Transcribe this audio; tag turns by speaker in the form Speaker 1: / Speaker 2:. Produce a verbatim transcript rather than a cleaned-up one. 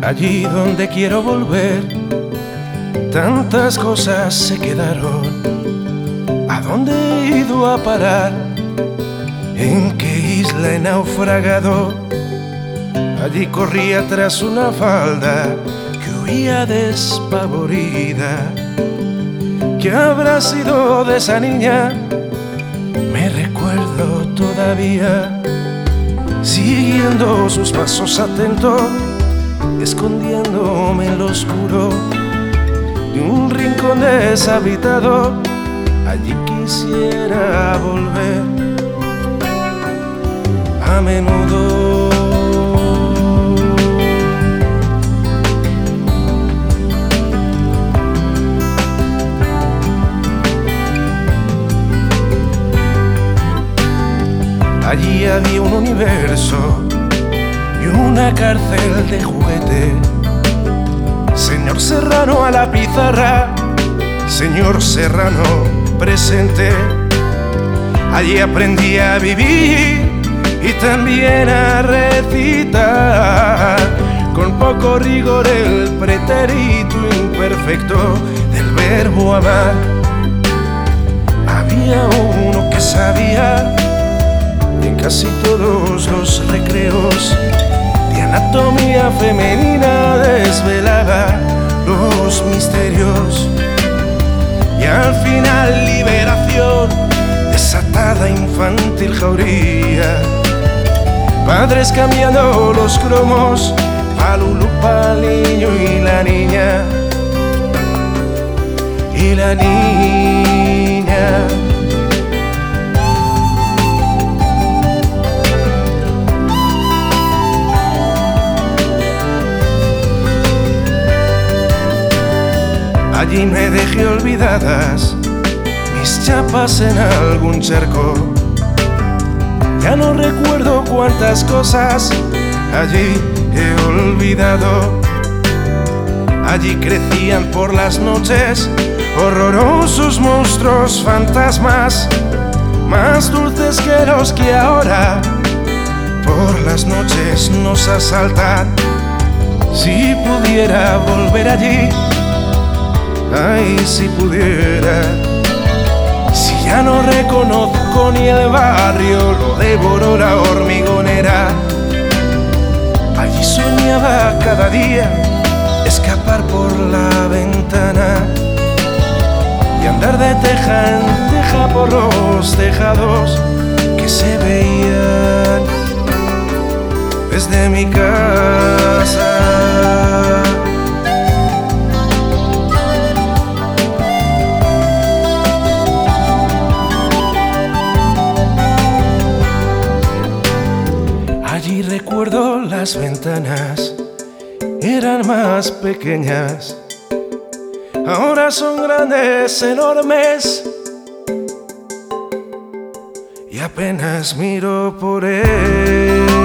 Speaker 1: allí donde quiero volver. Tantas cosas se quedaron. ¿A dónde he ido a parar? ¿En qué isla he naufragado? Allí corría tras una falda que huía despavorida. ¿Qué habrá sido de esa niña? Me recuerdo todavía, siguiendo sus pasos atento, escondiéndome en lo oscuro de un rincón deshabitado. Allí quisiera volver a menudo. Allí había un universo y una cárcel de juguete. Señor Serrano a la pizarra, señor Serrano presente. Allí aprendí a vivir y también a recitar con poco rigor el pretérito imperfecto del verbo amar. Había uno que sabía en casi todos los recreos de anatomía femenina, desvelaba los misterios. Y al final liberación, desatada infantil jauría. Padres cambiando los cromos, pa' Lulu, pa'l niño y la niña. Y la niña. Allí me dejé olvidadas mis chapas en algún charco. Ya no recuerdo cuántas cosas allí he olvidado. Allí crecían por las noches horrorosos monstruos fantasmas, más dulces que los que ahora por las noches nos asaltan. Si pudiera volver allí, ay, si pudiera. Si ya no reconozco ni el barrio, lo devoró la hormigonera. Allí soñaba cada día escapar por la ventana y andar de teja en teja por los tejados que se veían desde mi casa. Allí recuerdo las ventanas, eran más pequeñas, ahora son grandes, enormes, y apenas miro por él.